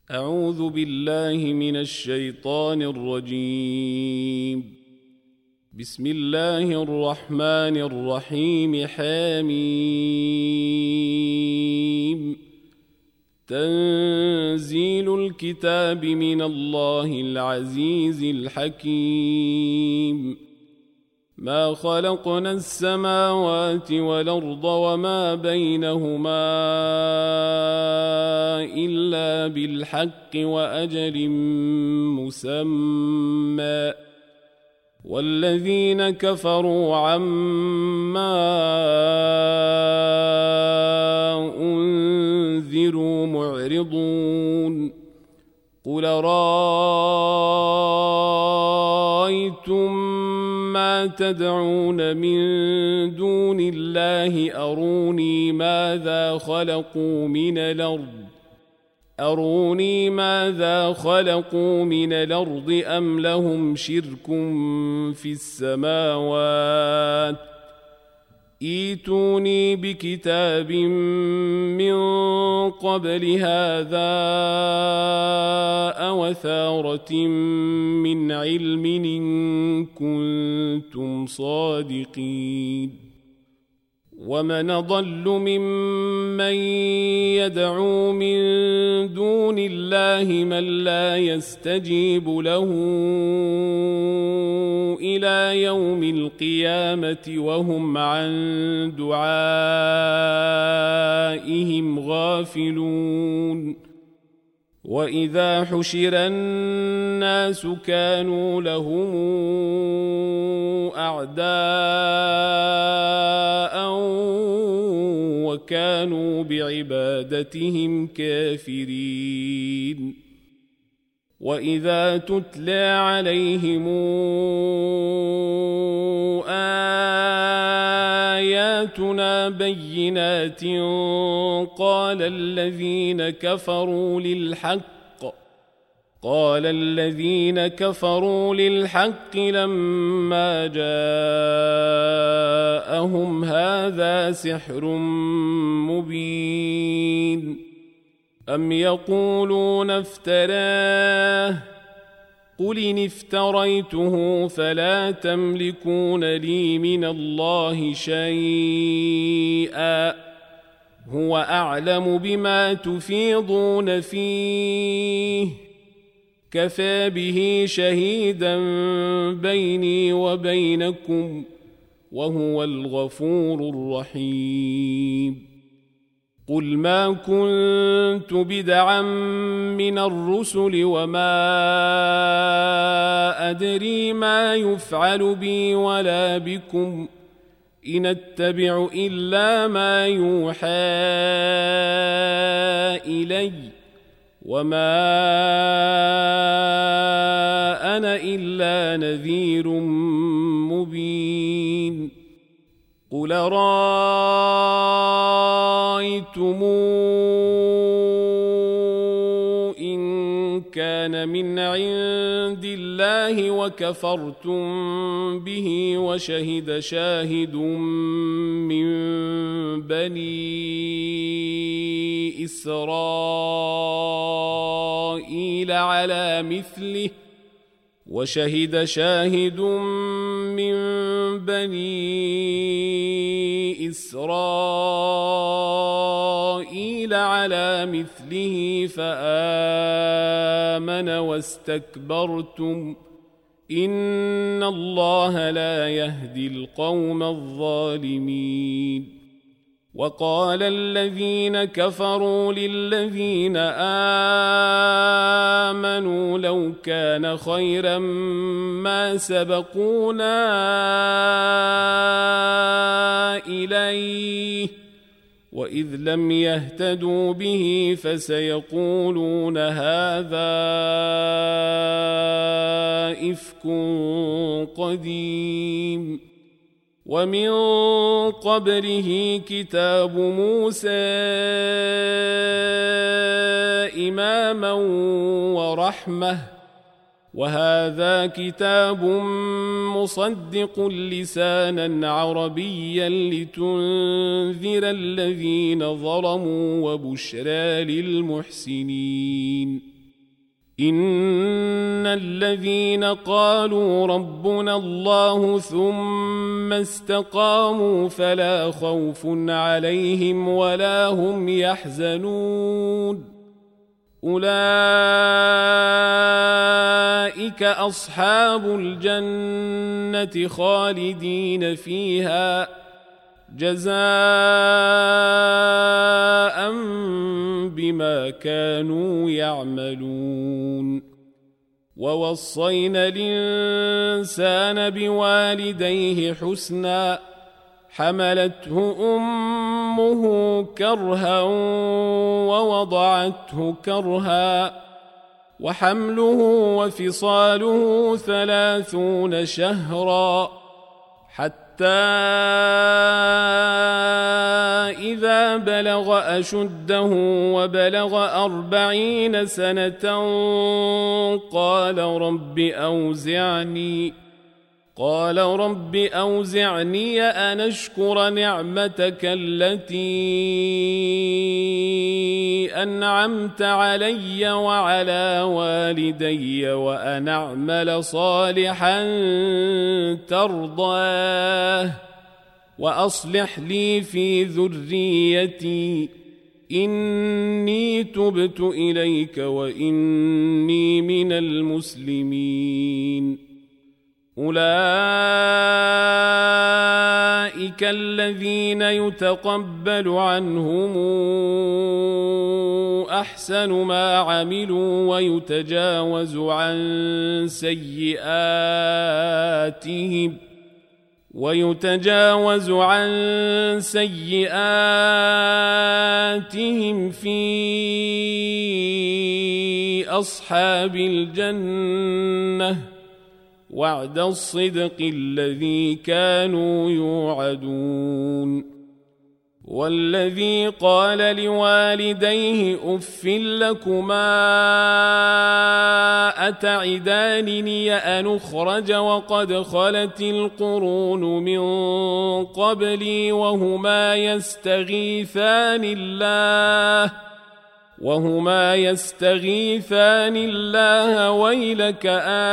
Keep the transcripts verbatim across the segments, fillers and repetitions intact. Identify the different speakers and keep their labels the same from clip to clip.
Speaker 1: أعوذ بالله من الشيطان الرجيم. بسم الله الرحمن الرحيم. حميم. تنزيل الكتاب من الله العزيز الحكيم. ما خلقنا السماوات والأرض وما بينهما إلا بالحق وأجل مسمى، والذين كفروا عما أنذروا معرضون. قل رأيتم ما تدعون من دون الله أروني ماذا خلقوا من الأرض أروني ماذا خلقوا من الأرض أم لهم شرك في السماوات. إيتوني بكتاب من قبل هذا أو أثارة من علم إن كنتم صادقين. ومن أضل ممن يدعو من دون الله من لا يستجيب له إلى يوم القيامة وهم عن دعائهم غافلون. وإذا حشر الناس كانوا لهم أعداء وكانوا بعبادتهم كافرين. وإذا تتلى عليهم آياتنا بينات قال الذين كفروا للحق قال الذين كفروا للحق لما جاءهم هذا سحر مبين. أم يقولون افتراه قل إن افتريته فلا تملكون لي من الله شيئا هو أعلم بما تفيضون فيه كفى به شهيدا بيني وبينكم وهو الغفور الرحيم. قل ما كنت بدعا من الرسل وما أدري ما يفعل بي ولا بكم إن أتبع إلا ما يوحى إلي وما أنا إلا نذير مبين. قل رأيتم إن كان من عند الله وكفرتم به وشهد شاهد من بني إسرائيل على مثله وشهد شاهد من بني إسرائيل على مثله فآمن واستكبرتم إن الله لا يهدي القوم الظالمين. وقال الذين كفروا للذين آمنوا لو كان خيرا ما سبقونا إليه وإذ لم يهتدوا به فسيقولون هذا إفك قديم. ومن قبله كتاب موسى إماما ورحمة وهذا كتاب مصدق لسانا عربيا لتنذر الذين ظلموا وبشرى للمحسنين. إن الذين قالوا ربنا الله ثم استقاموا فلا خوف عليهم ولا هم يحزنون أولئك أصحاب الجنة خالدين فيها جزاء بما كانوا يعملون ووصينا الإنسان بوالديه حسنا حملته أمه كرها ووضعته كرها وحمله وفصاله ثلاثون شهرا حتى إذا بلغ أشده وبلغ أربعين سنة قال رب أوزعني قال رب أوزعني أن أشكر نعمتك التي أنعمت علي وعلى والدي وأن أعمل صالحا ترضاه وأصلح لي في ذريتي إني تبت إليك وإني من المسلمين أولئك الذين يتقبل عنهم أحسن ما عملوا ويتجاوز عن سيئاتهم ويتجاوز عن سيئاتهم في أصحاب الجنة وعد الصدق الذي كانوا يوعدون والذي قال لوالديه أف لكما أتعدانني أن أخرج وقد خلت القرون من قبلي وهما يستغيثان الله وهما يستغيثان الله ويلك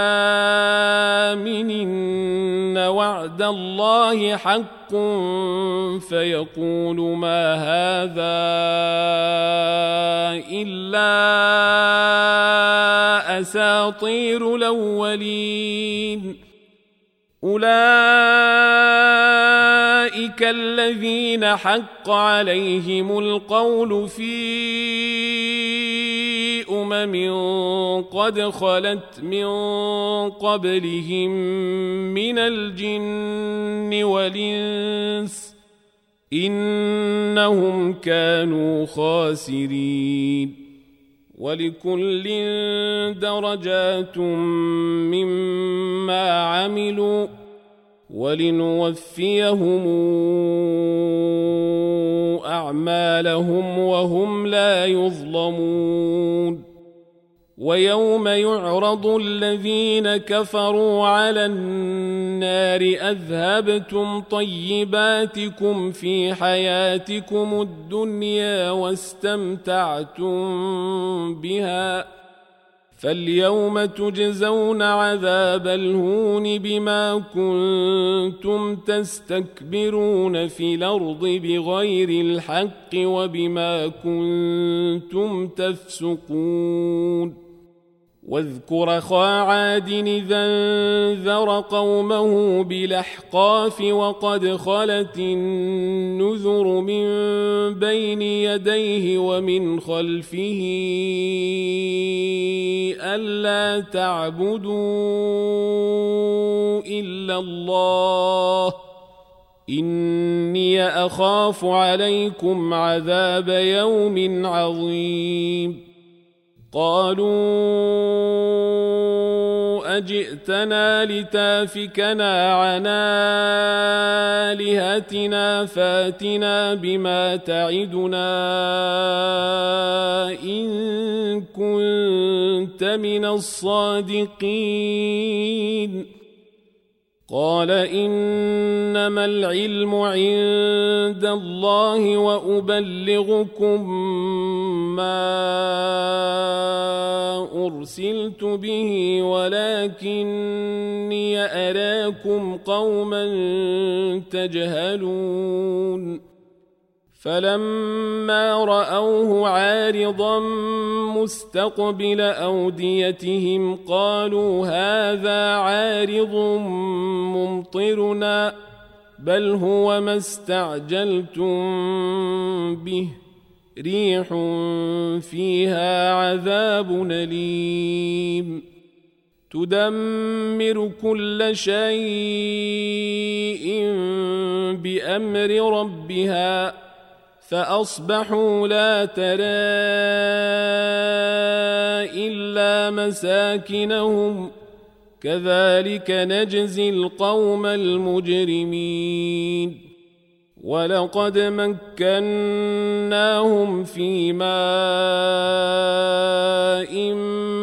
Speaker 1: آمن إن وعد الله حق فيقول ما هذا إلا أساطير الأولين أولئك الذين حق عليهم القول في أمم قد خلت من قبلهم من الجن والإنس إنهم كانوا خاسرين ولكل درجات مما عملوا ولنوفيهم أعمالهم وهم لا يظلمون ويوم يعرض الذين كفروا على النار أذهبتم طيباتكم في حياتكم الدنيا واستمتعتم بها فاليوم تجزون عذاب الهون بما كنتم تستكبرون في الأرض بغير الحق وبما كنتم تفسقون واذكر أخا عاد إذا انذر قومه بالأحقاف وقد خلت النذر من بين يديه ومن خلفه ألا تعبدوا إلا الله إني أخاف عليكم عذاب يوم عظيم قالوا أجئتنا لتافكنا عن آلهتنا فاتنا بما تعدنا إن كنت من الصادقين قال إنما العلم عند الله وأبلغكم ما أرسلت به ولكني أراكم قوما تجهلون فلما رأوه عارضا مستقبل أوديتهم قالوا هذا عارض ممطرنا بل هو ما استعجلتم به ريح فيها عذاب أليم تدمر كل شيء بأمر ربها فأصبحوا لا ترى إلا مساكنهم كذلك نجزي القوم المجرمين ولقد مكناهم في ماء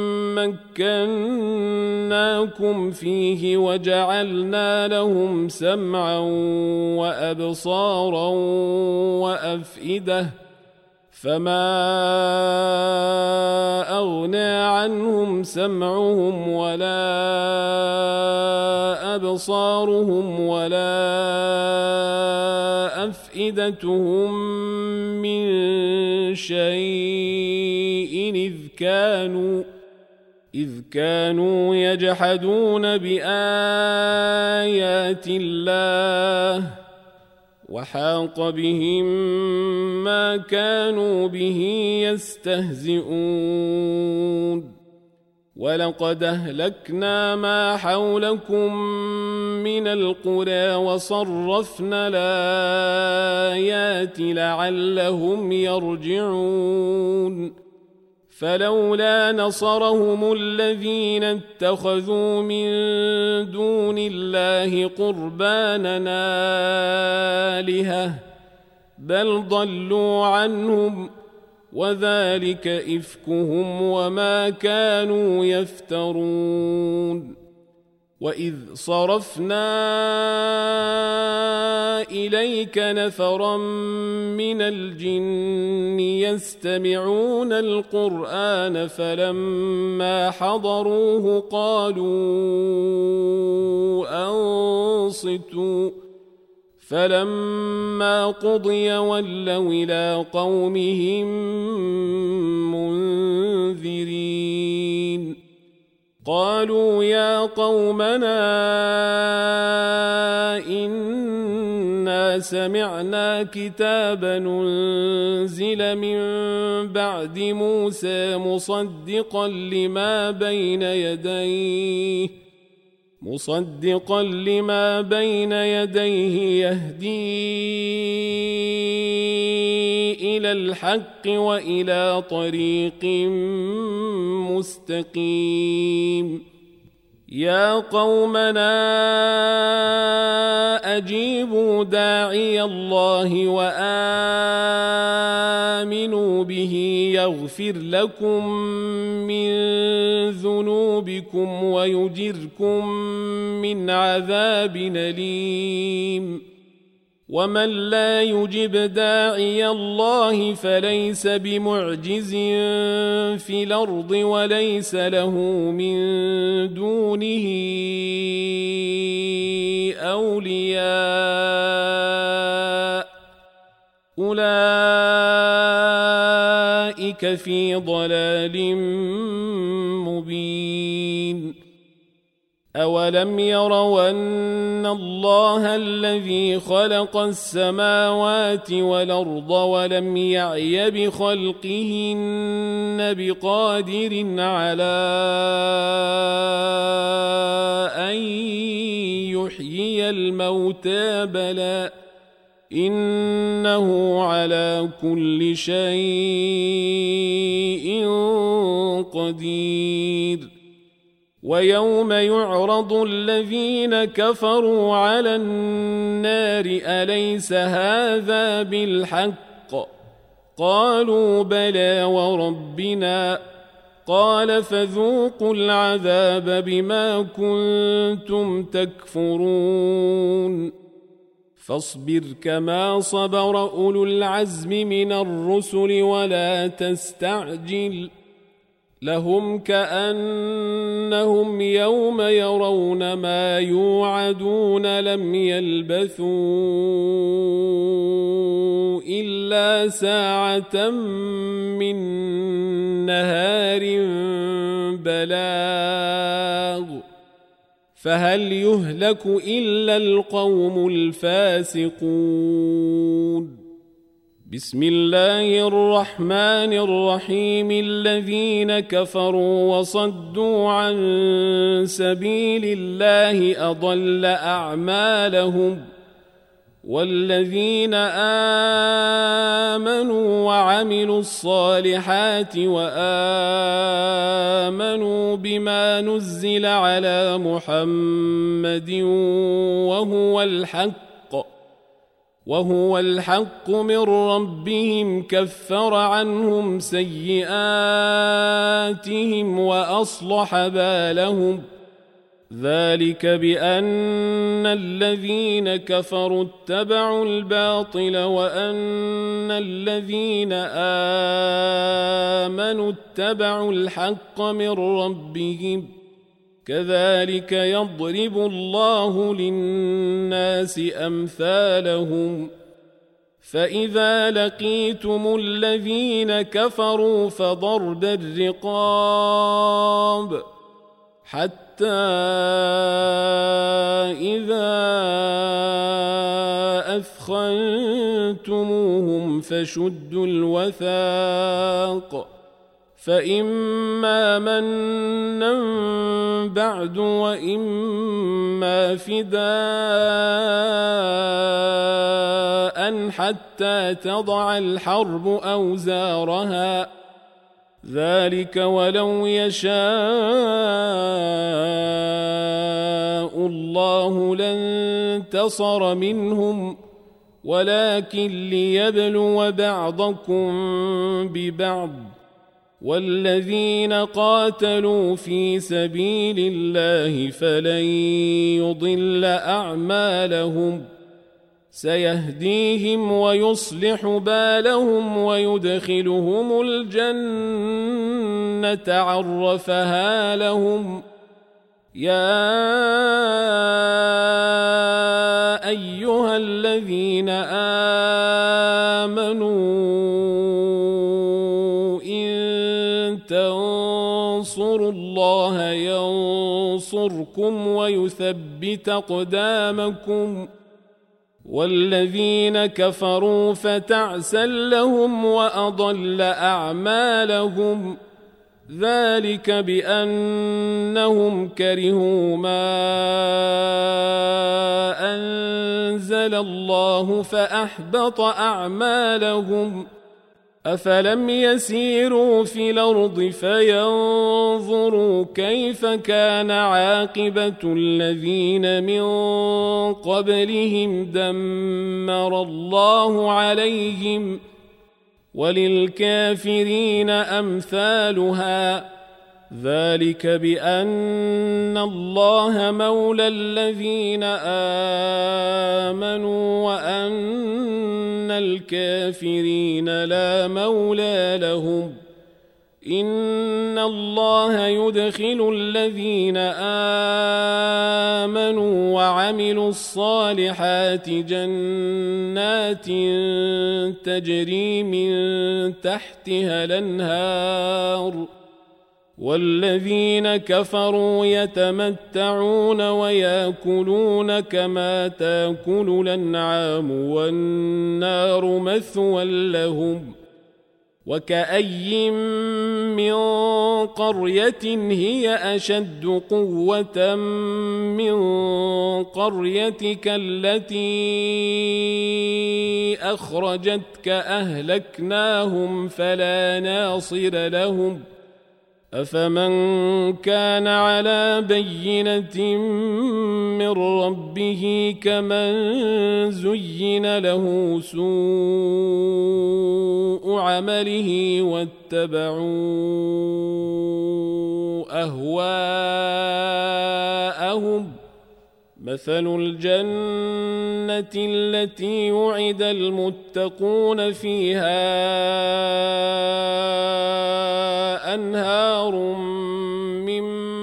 Speaker 1: مكناكم فيه وجعلنا لهم سمعا وأبصارا وأفئدة فما أغنى عنهم سمعهم ولا أبصارهم ولا أفئدتهم من شيء إذ كانوا إذ كانوا يجحدون بآيات الله وحاق بهم ما كانوا به يستهزئون ولقد أهلكنا ما حولكم من القرى وصرفنا الآيات لعلهم يرجعون فلولا نصرهم الذين اتخذوا من دون الله قربانا آلهة بل ضلوا عنهم وذلك إفكهم وما كانوا يفترون وإذ صرفنا إليك نفرا من الجن يستمعون القرآن فلما حضروه قالوا أنصتوا فلما قضي ولوا إلى قومهم منذرين قالوا يا قومنا إنا سمعنا كتابا أنزل من بعد موسى مصدقا لما بين يديه مصدقا لما بين يديه يهدي إلى الحق وإلى طريق مستقيم يا قومنا أجيبوا داعي الله وآمنوا به يغفر لكم من ذنوبكم ويجركم من عذاب أليم ومن لا يجب داعي الله فليس بمعجز في الأرض وليس له من دونه أولياء أولئك في ضلال مبين أولم يروا أن الله الذي خلق السماوات والأرض ولم يعي بخلقهن بقادر على أن يحيي الموتى بلى إنه على كل شيء قدير ويوم يعرض الذين كفروا على النار أليس هذا بالحق قالوا بلى وربنا قال فذوقوا العذاب بما كنتم تكفرون فاصبر كما صبر أولو العزم من الرسل ولا تستعجل لهم كأنهم يوم يرون ما يوعدون لم يلبثوا إلا ساعة من نهار بلاغ فهل يهلك إلا القوم الفاسقون. بسم الله الرحمن الرحيم. الذين كفروا وصدوا عن سبيل الله أضل أعمالهم والذين آمنوا وعملوا الصالحات وآمنوا بما نزل على محمد وهو الحق وهو الحق من ربهم كفر عنهم سيئاتهم وأصلح بالهم ذلك بأن الذين كفروا اتبعوا الباطل وأن الذين آمنوا اتبعوا الحق من ربهم كذلك يضرب الله للناس أمثالهم فإذا لقيتم الذين كفروا فضرب الرقاب حتى إذا أثخنتموهم فشدوا الوثاق فإما منا بعد وإما فداء حتى تضع الحرب أوزارها ذلك ولو يشاء الله لانتصر منهم ولكن ليبلو بعضكم ببعض والذين قاتلوا في سبيل الله فلن يضل أعمالهم سيهديهم ويصلح بالهم ويدخلهم الجنة عرفها لهم يا أيها الذين آمنوا إن تنصروا الله ينصركم ويثبت أقدامكم والذين كفروا فتعسا لهم وأضل أعمالهم ذلك بأنهم كرهوا ما أنزل الله فأحبط أعمالهم أفلم يسيروا في الأرض فينظروا كيف كان عاقبة الذين من قبلهم دمر الله عليهم وللكافرين أمثالها ذلك بأن الله مولى الذين آمنوا وأن الكافرين لا مولى لهم إن الله يدخل الذين آمنوا وعملوا الصالحات جنات تجري من تحتها الأنهار والذين كفروا يتمتعون ويأكلون كما تأكل الأنعام والنار مثوى لهم وكأي من قرية هي أشد قوة من قريتك التي أخرجتك أهلكناهم فلا ناصر لهم أفمن كان على بينة من ربه كمن زين له سوء عمله واتبعوا أهواءهم مثل الجنة التي وعد المتقون فيها أنهار من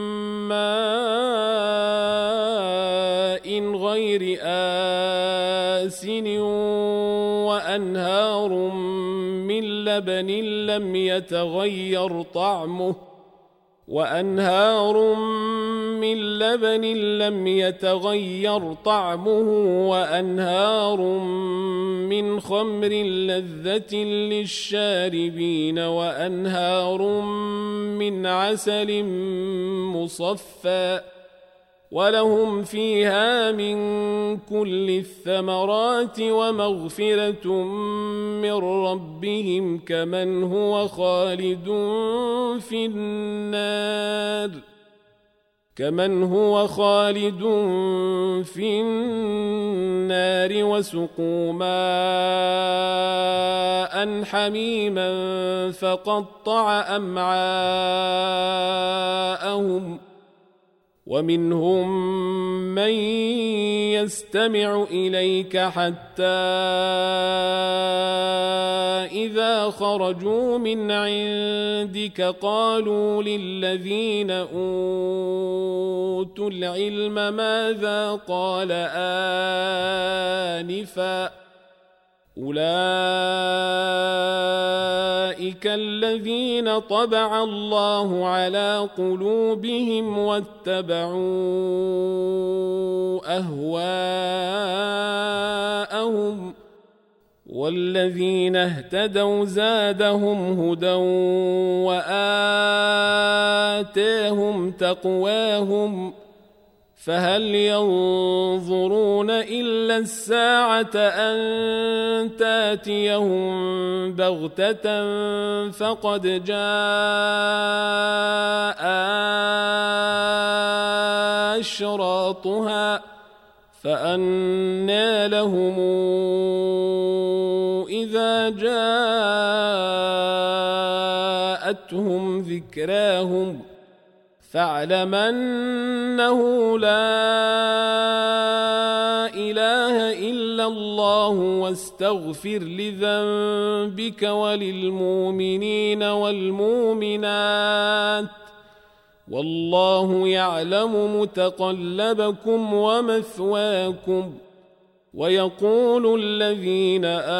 Speaker 1: ماء غير آسن وأنهار من لبن لم يتغير طعمه وأنهار من لبن لم يتغير طعمه وأنهار من خمر لذة للشاربين وأنهار من عسل مصفى ولهم فيها من كل الثمرات ومغفرة من ربهم كمن هو خالد في النار كمن هو خالد في النار وسقوا ماء حميما فقطع أمعاءهم ومنهم من يستمع إليك حتى إذا خرجوا من عندك قالوا للذين أوتوا العلم ماذا قال آنفا أولئك الذين طبع الله على قلوبهم واتبعوا أهواءهم والذين اهتدوا زادهم هدى وآتاهم تقواهم فهل ينظرون إلا الساعة أن تاتيهم بغتة فقد جاء أشراطها فأنى لهم إذا جاءتهم ذكراهم فاعلم أنه لا إله إلا الله واستغفر لذنبك وللمؤمنين والمؤمنات والله يعلم متقلبكم ومثواكم ويقول الذين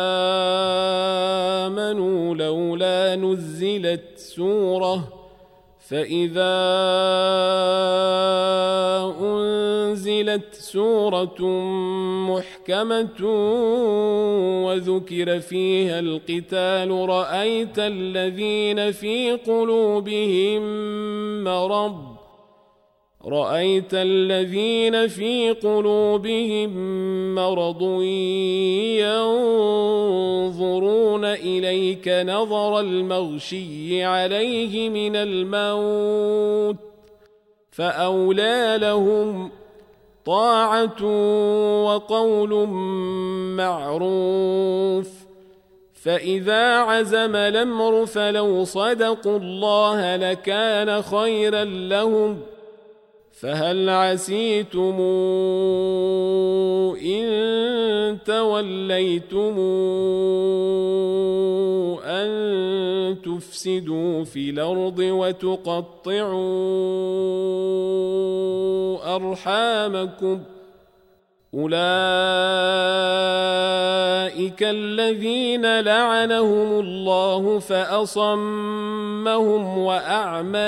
Speaker 1: آمنوا لولا نزلت سورة فإذا أنزلت سورة محكمة وذكر فيها القتال رأيت الذين في قلوبهم مرض رأيت الذين في قلوبهم مرض ينظرون إليك نظر المغشي عليه من الموت فأولى لهم طاعة وقول معروف فإذا عزم الأمر فلو صدقوا الله لكان خيرا لهم فهل عسيتم إن توليتم أن تفسدوا في الأرض وتقطعوا أرحامكم أولئك الذين لعنهم الله فأصمهم وأعمى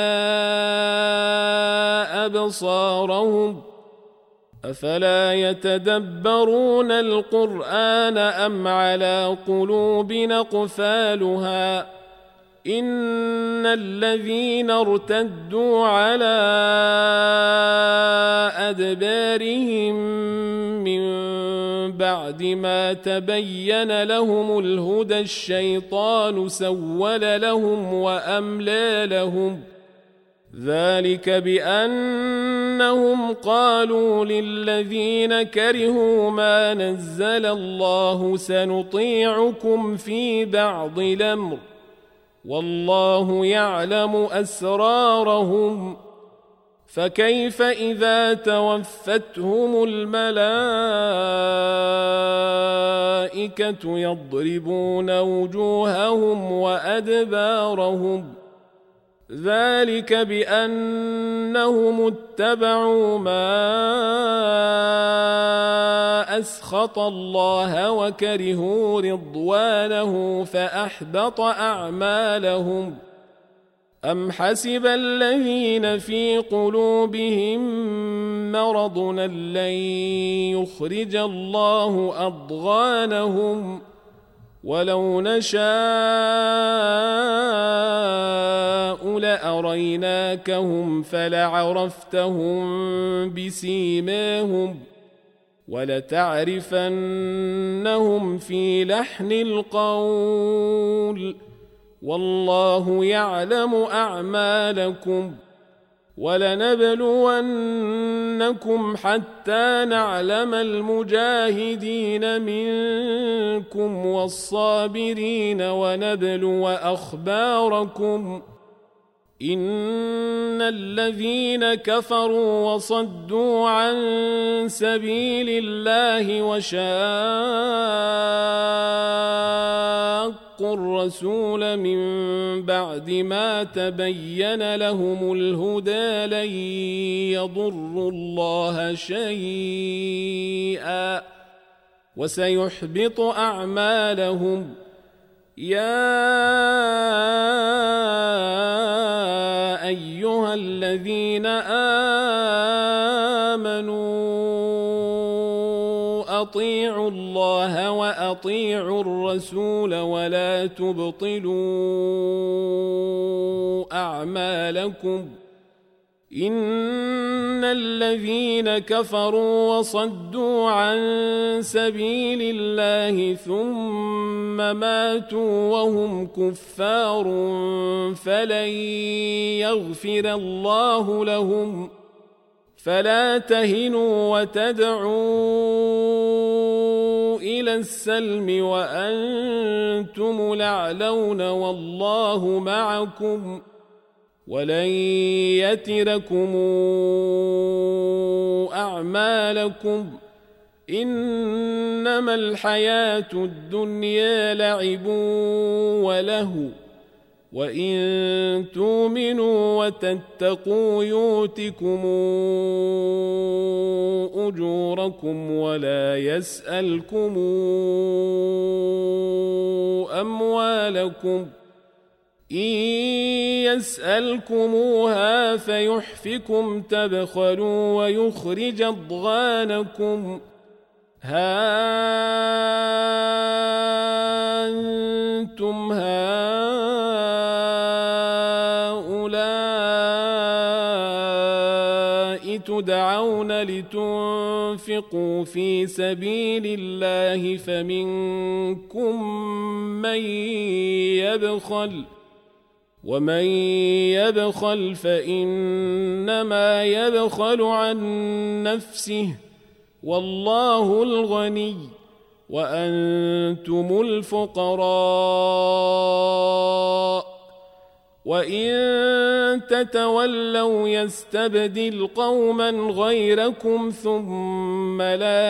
Speaker 1: أبصارهم أفلا يتدبرون القرآن أم على قلوب أقفالها إن الذين ارتدوا على أدبارهم من بعد ما تبين لهم الهدى الشيطان سول لهم وأملى لهم ذلك بأنهم قالوا للذين كرهوا ما نزل الله سنطيعكم في بعض الأمر والله يعلم أسرارهم فكيف إذا توفتهم الملائكة يضربون وجوههم وأدبارهم ذلك بأنهم اتبعوا ما أسخط الله وكرهوا رضوانه فأحبط أعمالهم أم حسب الذين في قلوبهم مرض لن يخرج الله أضغانهم ولو نشاء لأريناكهم فلعرفتهم بسيماهم ولتعرفنهم في لحن القول والله يعلم أعمالكم ولنبلونكم حتى نعلم المجاهدين منكم والصابرين ونبلو أخباركم إن الذين كفروا وصدوا عن سبيل الله وشاقوا الرسول من بعد ما تبين لهم الهدى لن يضروا الله شيئا وسيحبط أعمالهم يا أيها الذين آمنوا أطيعوا الله وأطيعوا الرسول ولا تبطلوا أعمالكم إن الذين كفروا وصدوا عن سبيل الله ثم ماتوا وهم كفار فلن يغفر الله لهم فلا تهنوا وتدعوا إلى السلم وأنتم الأعلون والله معكم ولن يتركم أعمالكم إنما الحياة الدنيا لعب وله وإن تؤمنوا وتتقوا يؤتكم أجوركم ولا يسألكم أموالكم إن يسألكموها فيحفكم تبخلوا ويخرج أضغانكم ها أنتم هؤلاء تدعون لتنفقوا في سبيل الله فمنكم من يبخل ومن يبخل فإنما يبخل عن نفسه والله الغني وأنتم الفقراء وإن تتولوا يستبدل قوما غيركم ثم لا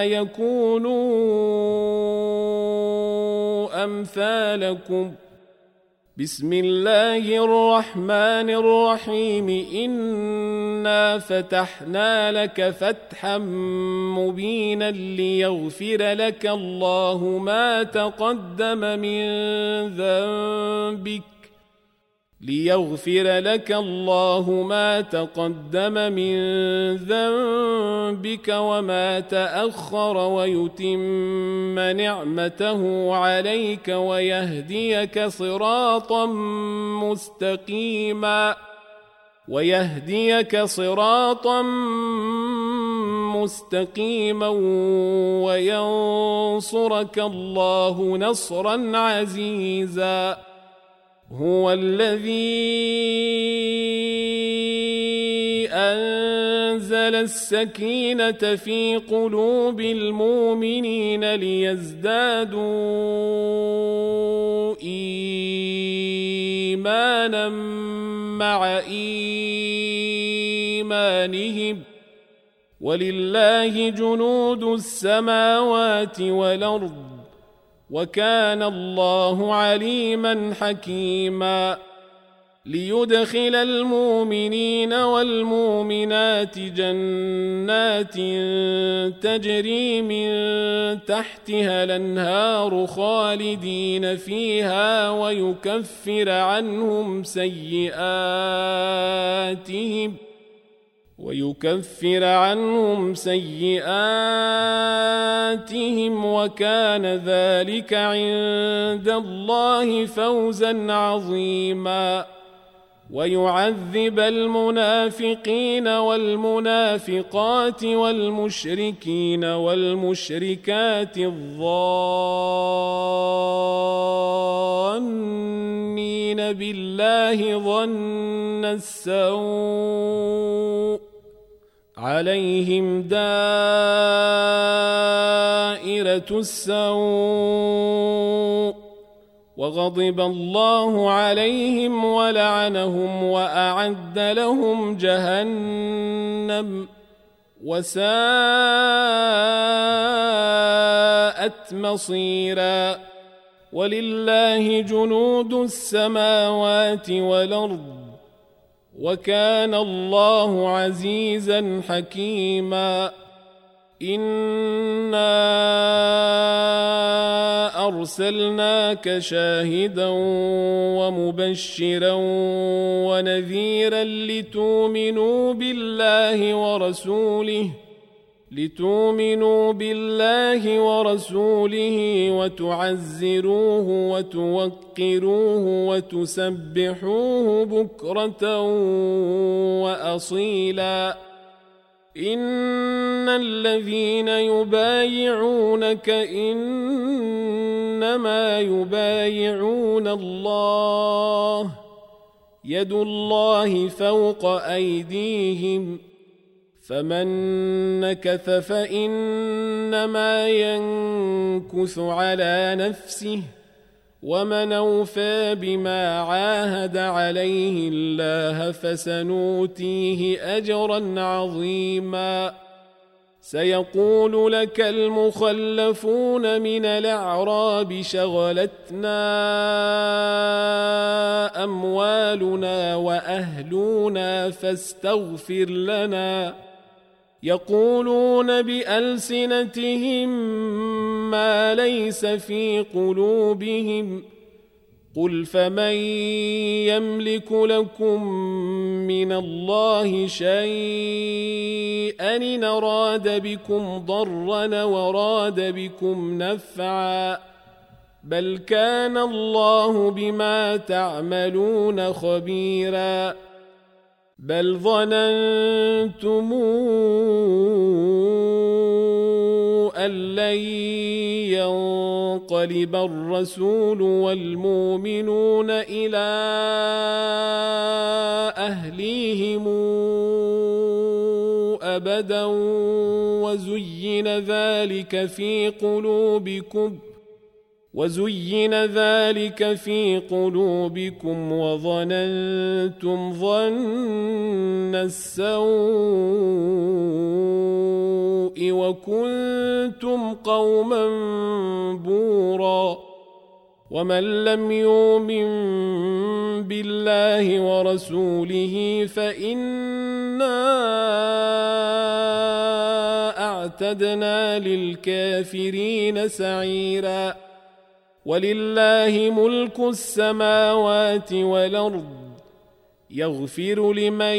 Speaker 1: يكونوا أمثالكم بسم الله الرحمن الرحيم إنا فتحنا لك فتحا مبينا ليغفر لك الله ما تقدم من ذنبك ليغفر لك الله ما تقدم من ذنبك وما تأخر ويتم نعمته عليك ويهديك صراطا مستقيما ويهديك صراطا مستقيما وينصرك الله نصرا عزيزا هو الذي أنزل السكينة في قلوب المؤمنين ليزدادوا إيمانا مع إيمانهم ولله جنود السماوات والأرض وكان الله عليما حكيما ليدخل المؤمنين والمؤمنات جنات تجري من تحتها الأنهار خالدين فيها ويكفر عنهم سيئاتهم ويكفر عنهم سيئاتهم وكان ذلك عند الله فوزا عظيما ويعذب المنافقين والمنافقات والمشركين والمشركات الظانين بالله ظن السوء عليهم دائرة السوء وغضب الله عليهم ولعنهم وأعد لهم جهنم وساءت مصيرا ولله جنود السماوات والأرض وكان الله عزيزا حكيما إنا أرسلناك شاهدا ومبشرا ونذيرا لتؤمنوا بالله ورسوله لتؤمنوا بالله ورسوله وتعزروه وتوقروه وتسبحوه بكرة وأصيلا إن الذين يبايعونك إنما يبايعون الله يد الله فوق أيديهم فمن نكث فإنما ينكث على نفسه ومن أوفى بما عاهد عليه الله فسنؤتيه أجرا عظيما سيقول لك المخلفون من الأعراب شغلتنا أموالنا وأهلنا فاستغفر لنا يقولون بألسنتهم ما ليس في قلوبهم قل فمن يملك لكم من الله شيئا إن أراد بكم ضرا وراد بكم نفعا بل كان الله بما تعملون خبيرا بل ظننتم أن لن ينقلب الرسول والمؤمنون إلى أهليهم أبدا وزين ذلك في قلوبكم وزين ذلك في قلوبكم وظننتم ظن السوء وكنتم قوما بورا ومن لم يؤمن بالله ورسوله فإنا أعتدنا للكافرين سعيرا ولله ملك السماوات والأرض يغفر لمن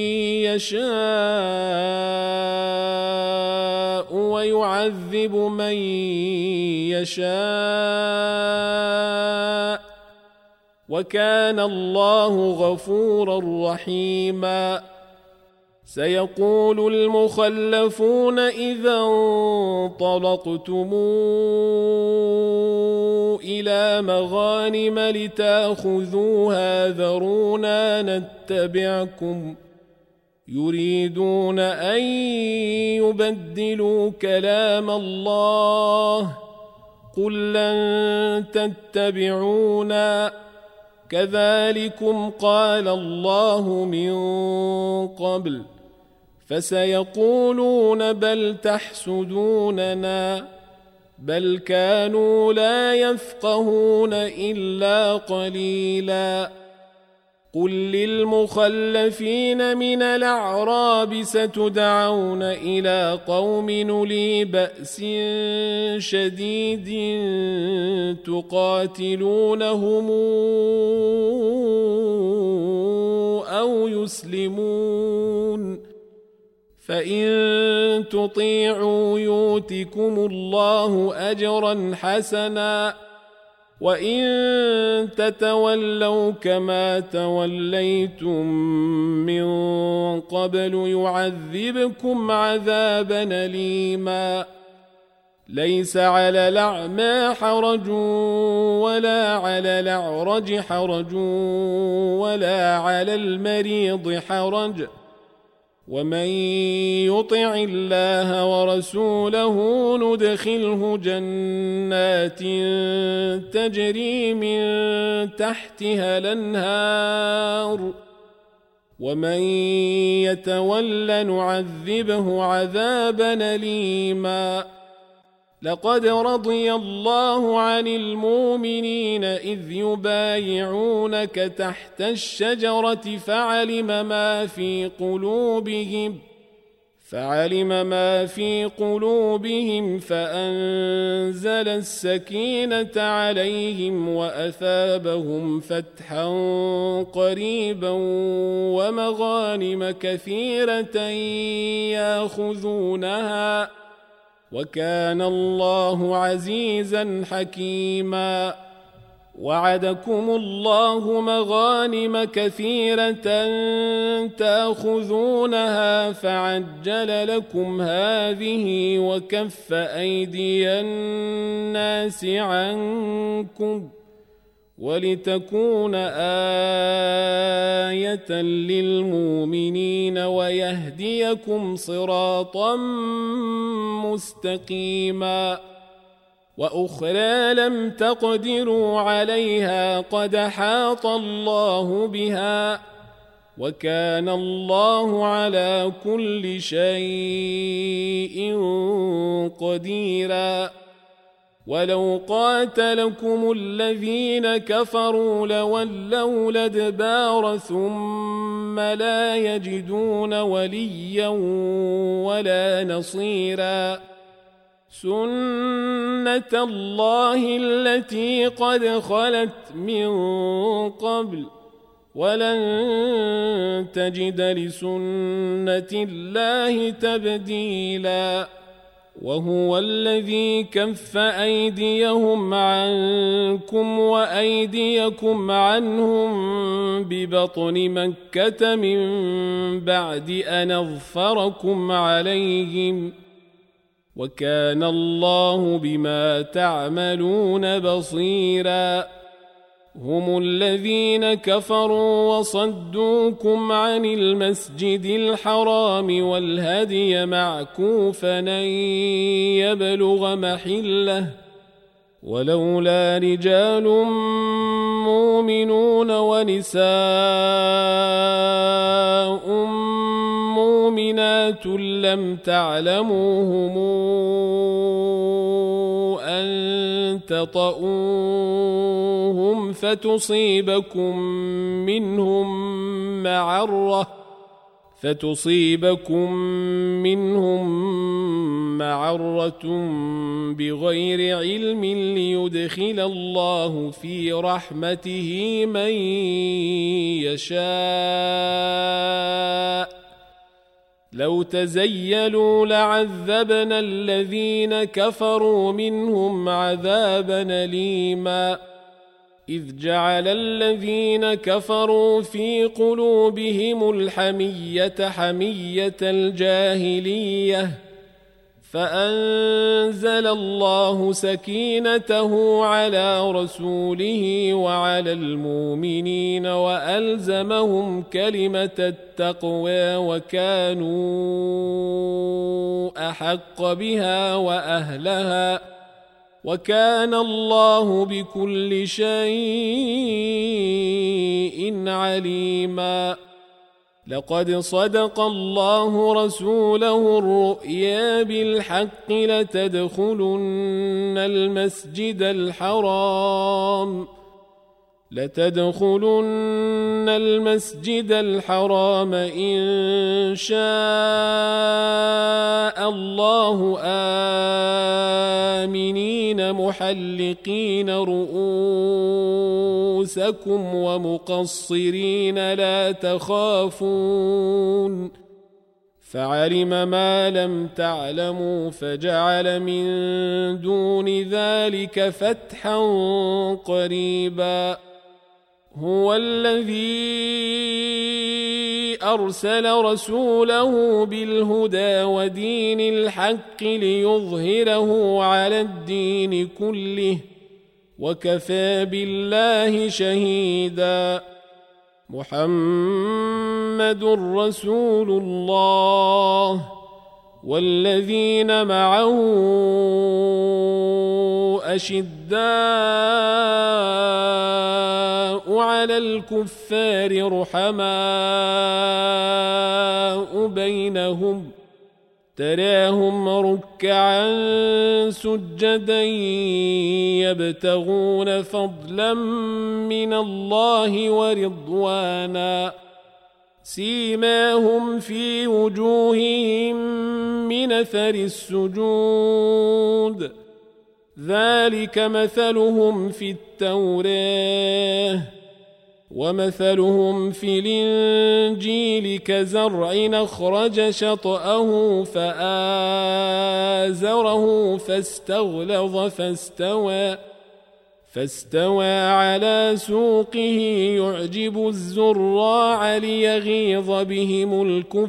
Speaker 1: يشاء ويعذب من يشاء وكان الله غفورا رحيما سيقول المخلفون إذا انطلقتم إلى مغانم لتأخذوها ذرونا نتبعكم يريدون أن يبدلوا كلام الله قل لن تتبعونا كذلكم قال الله من قبل فسيقولون بل تحسدوننا بل كانوا لا يفقهون إلا قليلا قل للمخلفين من الأعراب ستدعون إلى قوم أولي بأس شديد تقاتلونهم أو يسلمون فإن تطيعوا يؤتكم الله أجرا حسنا وإن تتولوا كما توليتم من قبل يعذبكم عذابا أليما ليس على الأعمى حرج ولا على الأعرج حرج ولا على المريض حرج ومن يطع الله ورسوله ندخله جنات تجري من تحتها الأنهار ومن يتول نعذبه عذابا أليما لقد رضي الله عن المؤمنين إذ يبايعونك تحت الشجرة فعلم ما في قلوبهم فعلم ما في قلوبهم فأنزل السكينة عليهم وأثابهم فتحا قريبا ومغانم كثيرة يأخذونها وكان الله عزيزا حكيما وعدكم الله مغانم كثيرة تأخذونها فعجل لكم هذه وكف أيدي الناس عنكم ولتكون آية للمؤمنين ويهديكم صراطا مستقيما وأخرى لم تقدروا عليها قد حاط الله بها وكان الله على كل شيء قديرا ولو قاتلكم الذين كفروا لولوا الأدبار ثم لا يجدون وليا ولا نصيرا سنة الله التي قد خلت من قبل ولن تجد لسنة الله تبديلا وهو الذي كف أيديهم عنكم وأيديكم عنهم ببطن مكة من بعد أن أظفركم عليهم وكان الله بما تعملون بصيرا هم الذين كفروا وصدوكم عن المسجد الحرام والهدي معكوفا أن يبلغ محله ولولا رجال مؤمنون ونساء مؤمنات لم تعلموهم أن تطؤوهم فتصيبكم منهم معرة فتصيبكم منهم معرة بغير علم ليدخل الله في رحمته من يشاء لو تزيلوا لعذبنا الذين كفروا منهم عذابا أليما إذ جعل الذين كفروا في قلوبهم الحمية حمية الجاهلية فأنزل الله سكينته على رسوله وعلى المؤمنين وألزمهم كلمة التقوى وكانوا أحق بها وأهلها وكان الله بكل شيء عليما لقد صدق الله رسوله الرؤيا بالحق لتدخلن المسجد الحرام لتدخلن المسجد الحرام إن شاء الله آمنين محلقين رؤوسكم ومقصرين لا تخافون فعلم ما لم تعلموا فجعل من دون ذلك فتحا قريبا هو الذي أرسل رسوله بالهدى ودين الحق ليظهره على الدين كله وكفى بالله شهيدا محمد رسول الله والذين معه أشداء على الكفار رحماء بينهم تراهم ركعا سجدا يبتغون فضلا من الله ورضوانا سيماهم في وجوههم من أثر السجود ذلك مثلهم في التوراة ومثلهم في الإنجيل كزرع أخرج شطأه فآزره فاستغلظ فاستوى فاستوى على سوقه يعجب الزراع ليغيظ بهم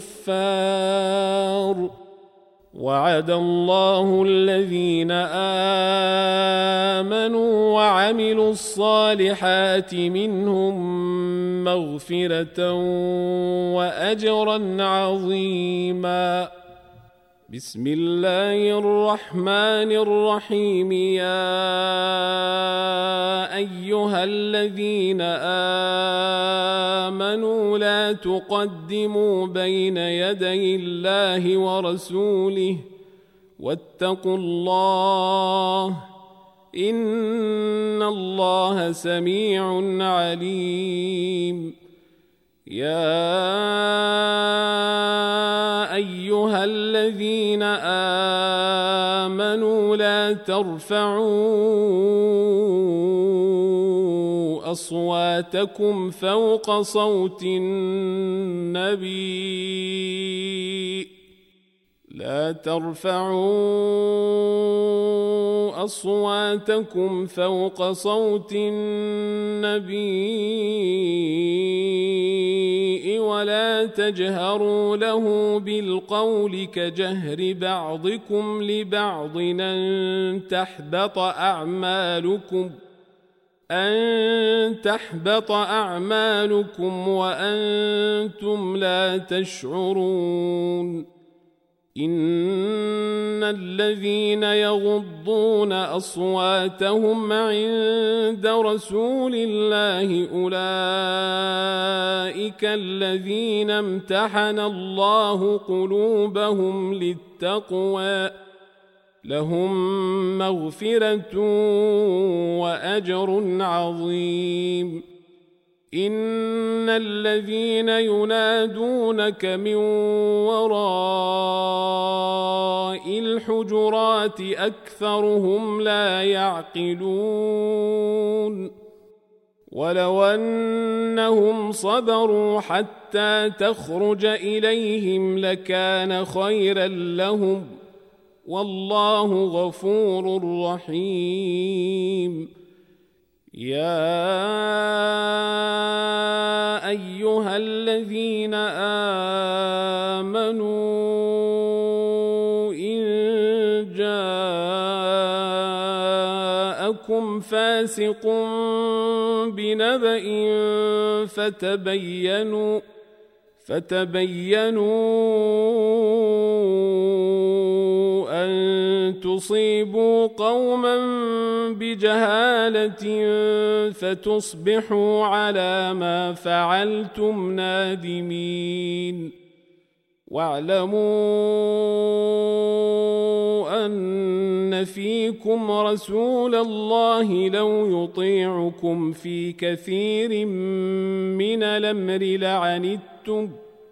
Speaker 1: الكفار وعد الله الذين آمنوا وعملوا الصالحات منهم مغفرة وأجرا عظيما بسم الله الرحمن الرحيم يا أيها الذين آمنوا لا تقدموا بين يدي الله ورسوله واتقوا الله إن الله سميع عليم يا أيها الذين آمنوا لا ترفعوا أصواتكم فوق صوت النبي لا ترفعوا أصواتكم فوق صوت النبي ولا تجهروا له بالقول كجهر بعضكم لبعض أن تحبط أعمالكم أن تحبط أعمالكم وأنتم لا تشعرون إن الذين يغضون أصواتهم عند رسول الله أولئك الذين امتحن الله قلوبهم للتقوى لهم مغفرة وأجر عظيم إن الذين ينادونك من وراء الحجرات أكثرهم لا يعقلون ولو أنهم صبروا حتى تخرج إليهم لكان خيرا لهم والله غفور رحيم يا أيها الذين آمنوا إن جاءكم فاسق بنبأ فتبينوا فتبينوا أن تصيبوا قوما بجهالة فتصبحوا على ما فعلتم نادمين واعلموا أن فيكم رسول الله لو يطيعكم في كثير من الأمر لعنتم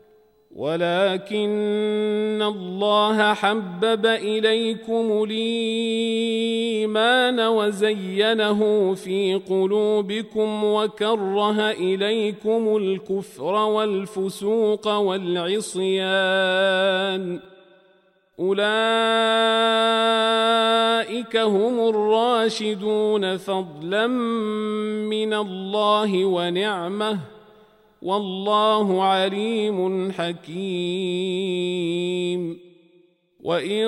Speaker 1: ولكن الله حبب إليكم الإيمان وزينه في قلوبكم وكره إليكم الكفر والفسوق والعصيان أولئك هم الراشدون فضلا من الله ونعمه والله عليم حكيم وإن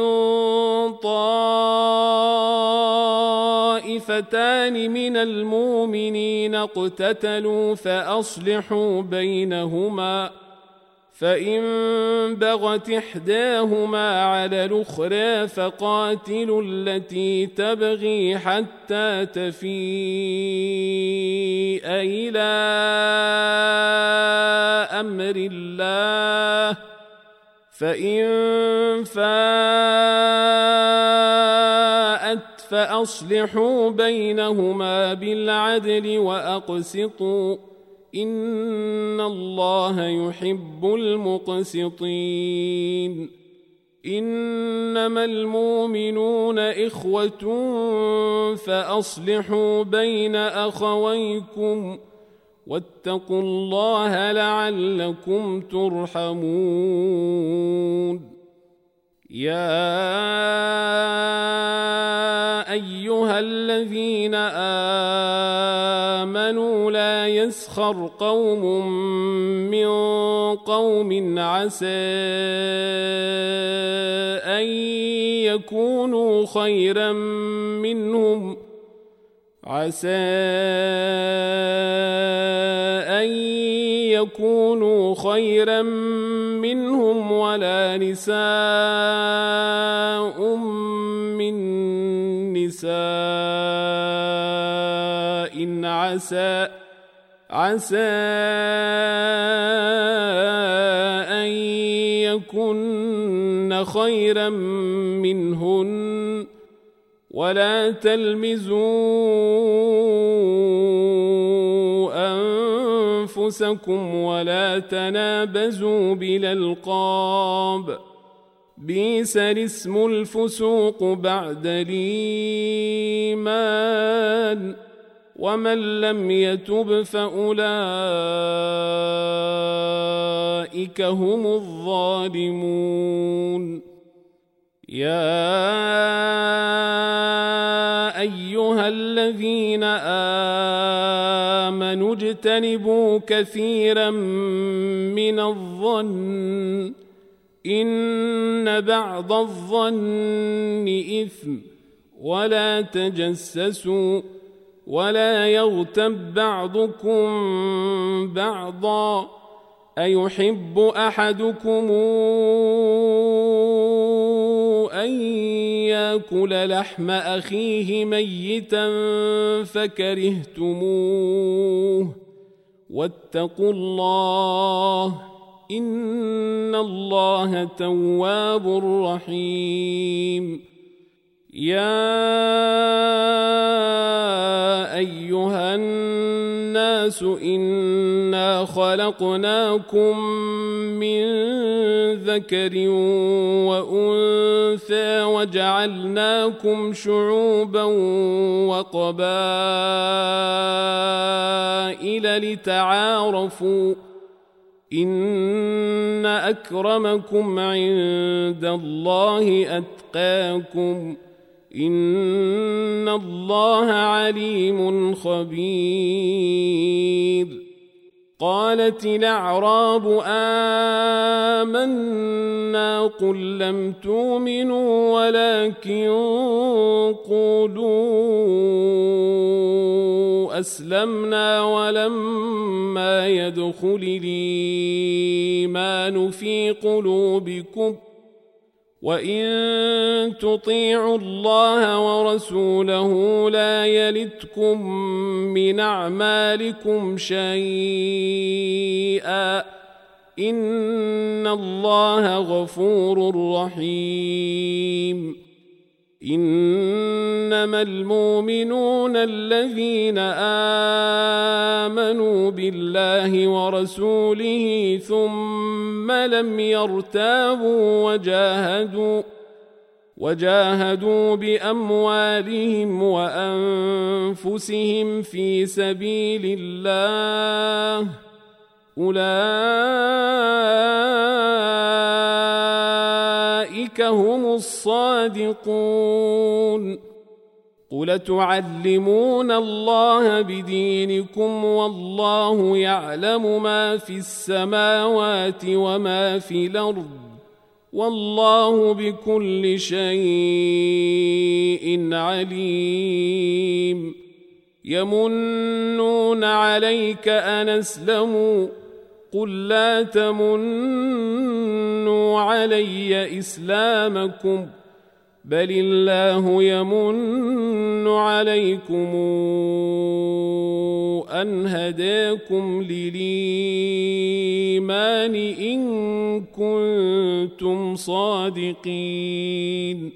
Speaker 1: طائفتان من المؤمنين اقتتلوا فأصلحوا بينهما فإن بغت إحداهما على الأخرى فقاتلوا التي تبغي حتى تفيء إلى أمر الله فإن فاءت فأصلحوا بينهما بالعدل وأقسطوا إن الله يحب المقسطين إنما المؤمنون إخوة فأصلحوا بين أخويكم واتقوا الله لعلكم ترحمون يا أيها الذين آمنوا لا يسخر قوم من قوم عسى أن يكونوا خيرا منهم عسى أن يكونوا خيرا منهم ولا نساء من نساء عسى عسى أن يكن خيرا منهن ولا تلمزوا أنفسكم ولا تنابزوا بالألقاب بئس الاسم الفسوق بعد الإيمان ومن لم يتب فأولئك هم الظالمون يا أيها الذين آمنوا اجتنبوا كثيرا من الظن إن بعض الظن إثم ولا تجسسوا ولا يغتب بعضكم بعضا أيحب أحدكم أن يأكل لحم أخيه ميتا فكرهتموه واتقوا الله إن الله تواب رحيم يا أيها الناس إنا خلقناكم من ذكر وأنثى وجعلناكم شعوبا وقبائل لتعارفوا إن أكرمكم عند الله أتقاكم إن الله عليم خبير قالت الأعراب آمنا قل لم تؤمنوا ولكن قولوا أسلمنا ولما يدخل الإيمان في قلوبكم وإن تطيعوا الله ورسوله لا يلتكم من أعمالكم شيئا إن الله غفور رحيم إنما المؤمنون الذين آمنوا بالله ورسوله ثم لم يرتابوا وجاهدوا وجاهدوا بأموالهم وأنفسهم في سبيل الله أولئك هم الصادقون قل تعلمون الله بدينكم والله يعلم ما في السماوات وما في الأرض والله بكل شيء عليم يمنون عليك أن أسلموا قل لا تمنوا علي إسلامكم بل الله يمن عليكم أن هداكم للإيمان إن كنتم صادقين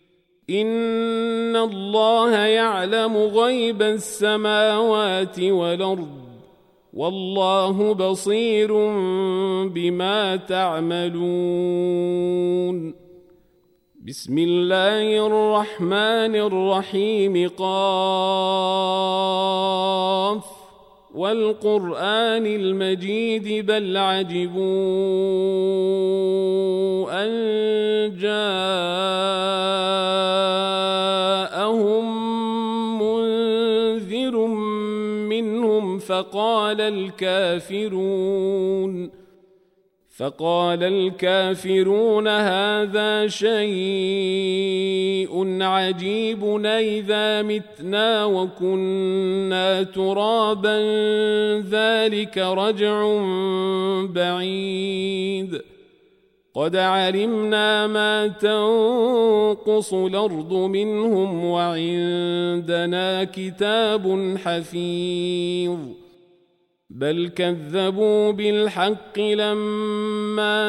Speaker 1: إن الله يعلم غيب السماوات والأرض والله بصير بما تعملون بسم الله الرحمن الرحيم قاف والقرآن المجيد بل عجبوا أن جاءهم منذر منهم فقال الكافرون فقال الكافرون هذا شيء عجيب أإذا متنا وكنا ترابا ذلك رجع بعيد قد علمنا ما تنقص الأرض منهم وعندنا كتاب حفيظ بل كذبوا بالحق لما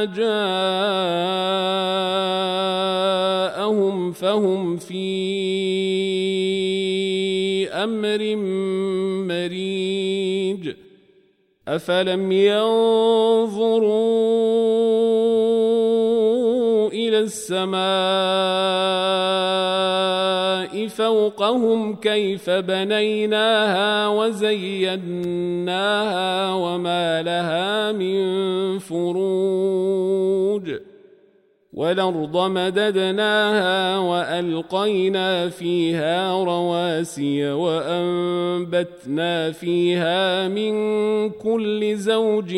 Speaker 1: جاءهم فهم في أمر مريج أفلم ينظروا إلى السماء فوقهم كيف بنيناها وزيناها وما لها من فروج والأرض مددناها وألقينا فيها رواسي وأنبتنا فيها من كل زوج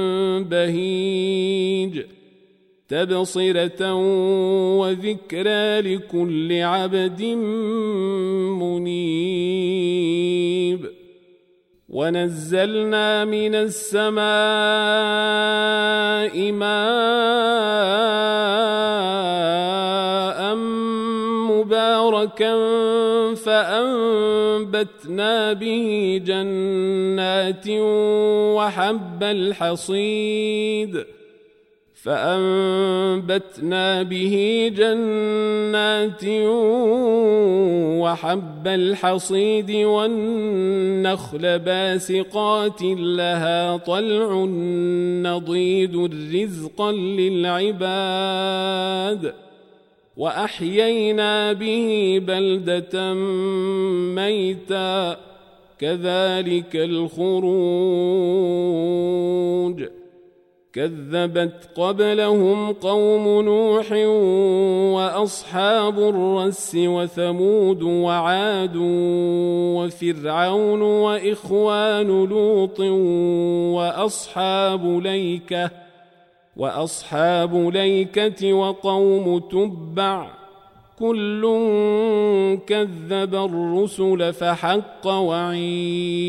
Speaker 1: بهيج تبصرة وذكرى لكل عبد منيب ونزلنا من السماء ماء مباركا فأنبتنا به جنات وحب الحصيد فأنبتنا به جنات وحب الحصيد والنخل باسقات لها طلع نضيد رزقا للعباد وأحيينا به بلدة ميتا كذلك الخروج كذبت قبلهم قوم نوح وأصحاب الرس وثمود وعاد وفرعون وإخوان لوط وأصحاب ليكة وأصحاب ليكة وقوم تبع كل كذب الرسل فحق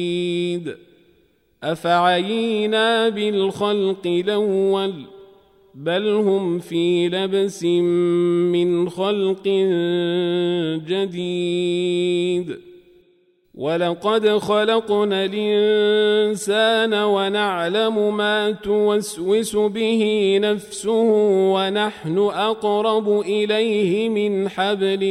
Speaker 1: وعيد أفعينا بالخلق الأول بل هم في لبس من خلق جديد ولقد خلقنا الإنسان ونعلم ما توسوس به نفسه ونحن أقرب إليه من حبل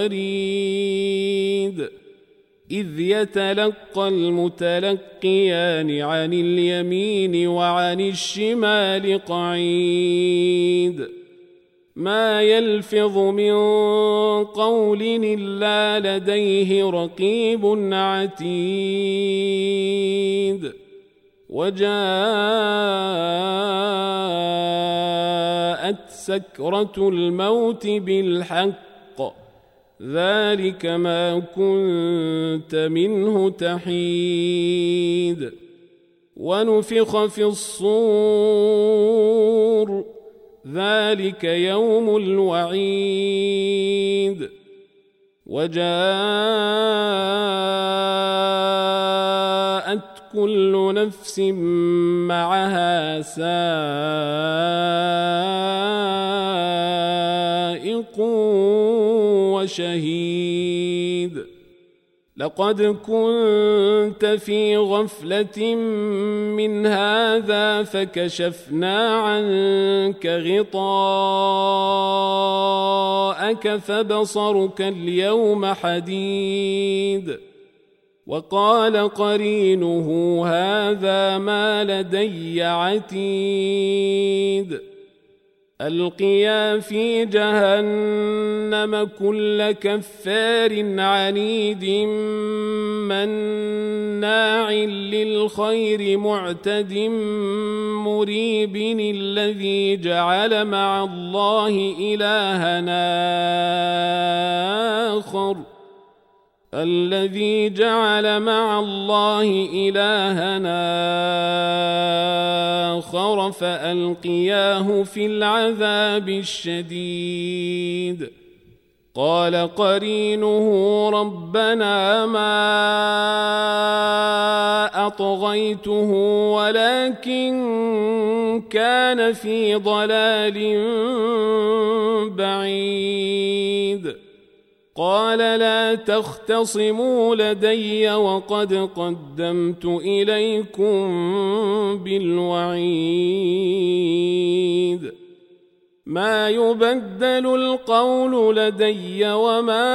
Speaker 1: الوريد إذ يتلقى المتلقيان عن اليمين وعن الشمال قعيد ما يلفظ من قول إلا لديه رقيب عتيد وجاءت سكرة الموت بالحق ذلك ما كنت منه تحيد ونفخ في الصور ذلك يوم الوعيد وجاءت كل نفس معها سائق وشهيد لقد كنت في غفلة من هذا فكشفنا عنك غطاءك فبصرك اليوم حديد وقال قرينه هذا ما لدي عتيد ألقيا في جهنم كل كفار عنيد مناع للخير معتد مريب الذي جعل مع الله إلهنا آخر الذي جعل مع الله إلهنا آخر فألقياه في العذاب الشديد قال قرينه ربنا ما أطغيته ولكن كان في ضلال بعيد قال لا تختصموا لدي وقد قدمت إليكم بالوعيد ما يبدل القول لدي وما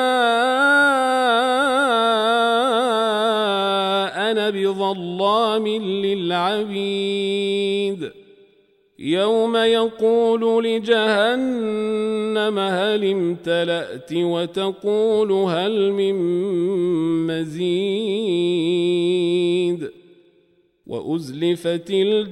Speaker 1: أنا بظلام للعبيد يوم يقول لجهنم هل امتلأت وتقول هل من مزيد وأزلفت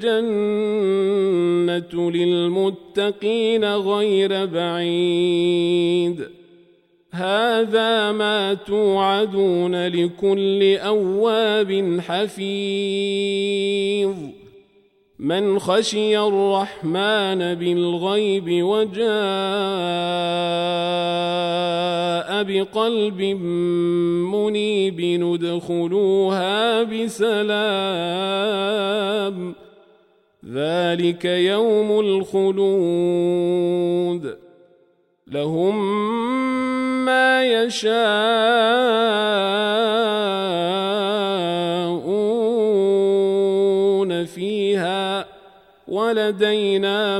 Speaker 1: الجنة للمتقين غير بعيد هذا ما توعدون لكل أواب حفيظ من خشي الرحمن بالغيب وجاء بقلب منيب ندخلوها بسلام ذلك يوم الخلود لهم ما يشاءون فيها ولدينا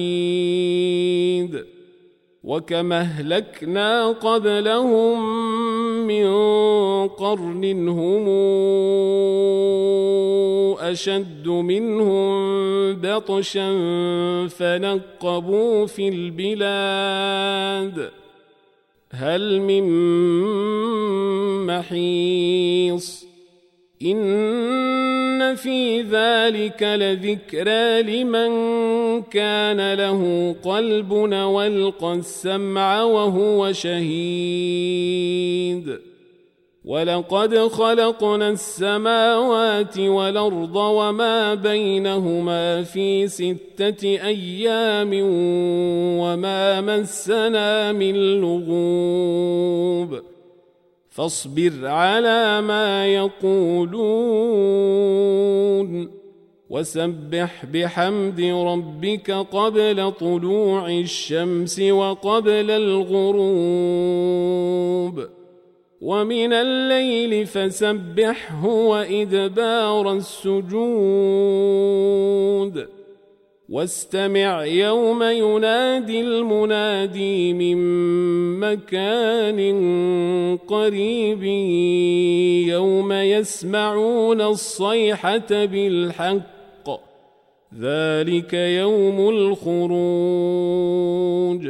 Speaker 1: مزيد وكما أهلكنا قبلهم من قرن هم أشد منهم بطشا فنقبوا في البلاد هل من محيص إن في ذلك لذكرى لمن كان له قلب والقى السمع وهو شهيد ولقد خلقنا السماوات والأرض وما بينهما في ستة أيام وما مسنا من لغوب فاصبر على ما يقولون وسبح بحمد ربك قبل طلوع الشمس وقبل الغروب ومن الليل فسبحه وإدبار السجود واستمع يوم ينادي المنادي من مكان قريب يوم يسمعون الصيحة بالحق ذلك يوم الخروج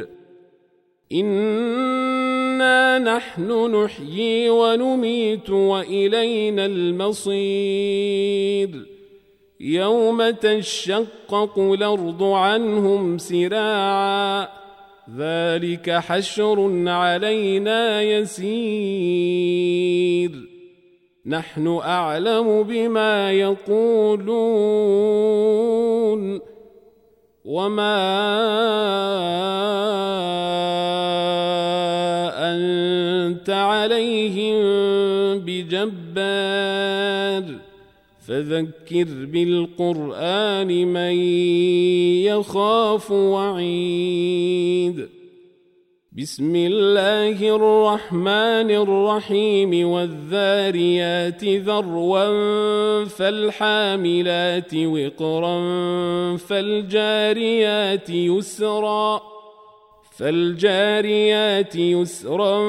Speaker 1: إنا نحن نحيي ونميت وإلينا المصير يوم تشقق الأرض عنهم سراعا ذلك حشر علينا يسير نحن أعلم بما يقولون وما أنت عليهم بجبار فذكر بالقرآن من يخاف وعيد بسم الله الرحمن الرحيم والذاريات ذروا فالحاملات وقرا فالجاريات يسرا فالجاريات يسرا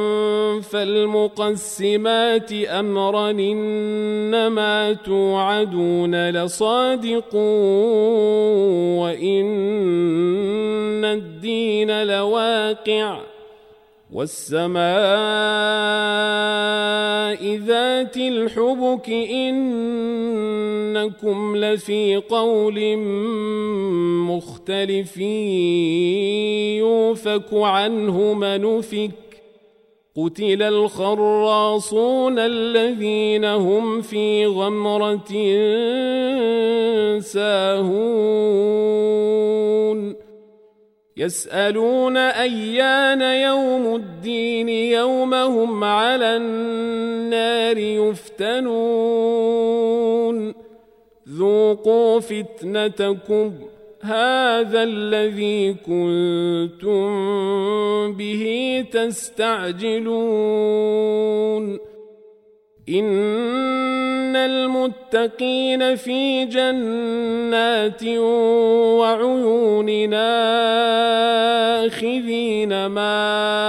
Speaker 1: فالمقسمات أمرا إنما توعدون لصادق وإن الدين لواقع والسماء ذات الحبك إنكم لفي قول مختلف يؤفك عنه من أفك قتل الخراصون الذين هم في غمرة ساهون يسألون أيان يوم الدين يوم هم على النار يفتنون ذوقوا فتنتكم هذا الذي كنتم به تستعجلون إن المتقين في جنات وعيون آخذين ما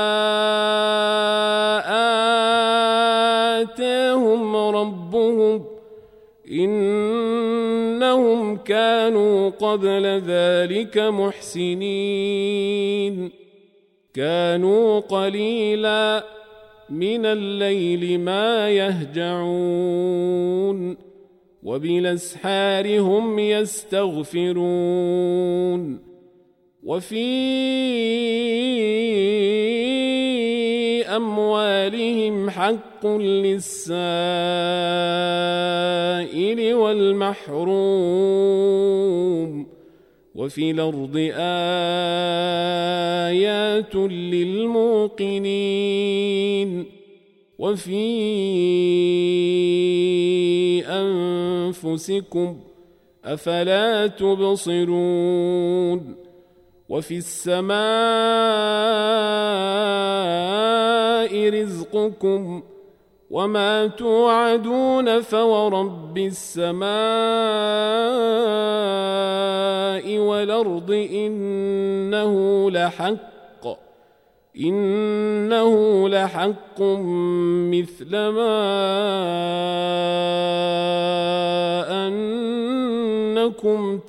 Speaker 1: آتاهم ربهم إنهم كانوا قبل ذلك محسنين كانوا قليلا من الليل ما يهجعون وبالأسحار هم يستغفرون وفي أموالهم حق للسائل والمحروم وفي الأرض آيات للموقنين وفي أنفسكم أفلا تبصرون وفي السماء رزقكم وما توعدون فورب السماء والأرض إنه لحق إنه لحق مثل ما أنكم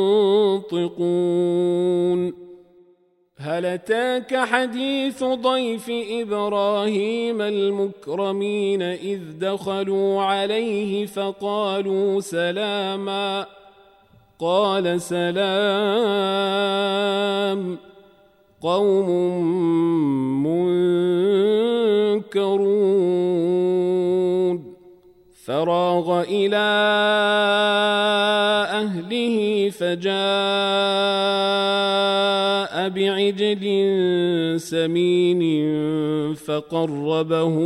Speaker 1: تنطقون هل أتاك حديث ضيف إبراهيم المكرمين إذ دخلوا عليه فقالوا سلاما قال سلام قوم منكرون فراغ إلى أهله فجاء جاء بعجل سمين فقربه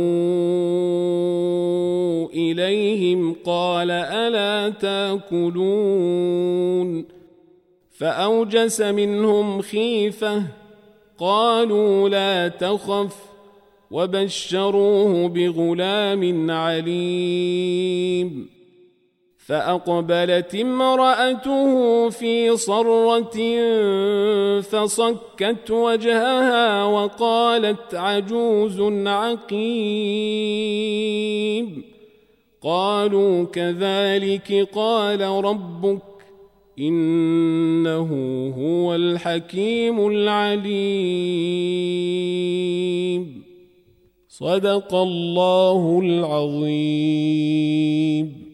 Speaker 1: إليهم قال ألا تاكلون فأوجس منهم خيفة قالوا لا تخف وبشروه بغلام عليم فأقبلت امرأته في صرة فصكت وجهها وقالت عجوز عقيم قالوا كذلك قال ربك إنه هو الحكيم العليم صدق الله العظيم.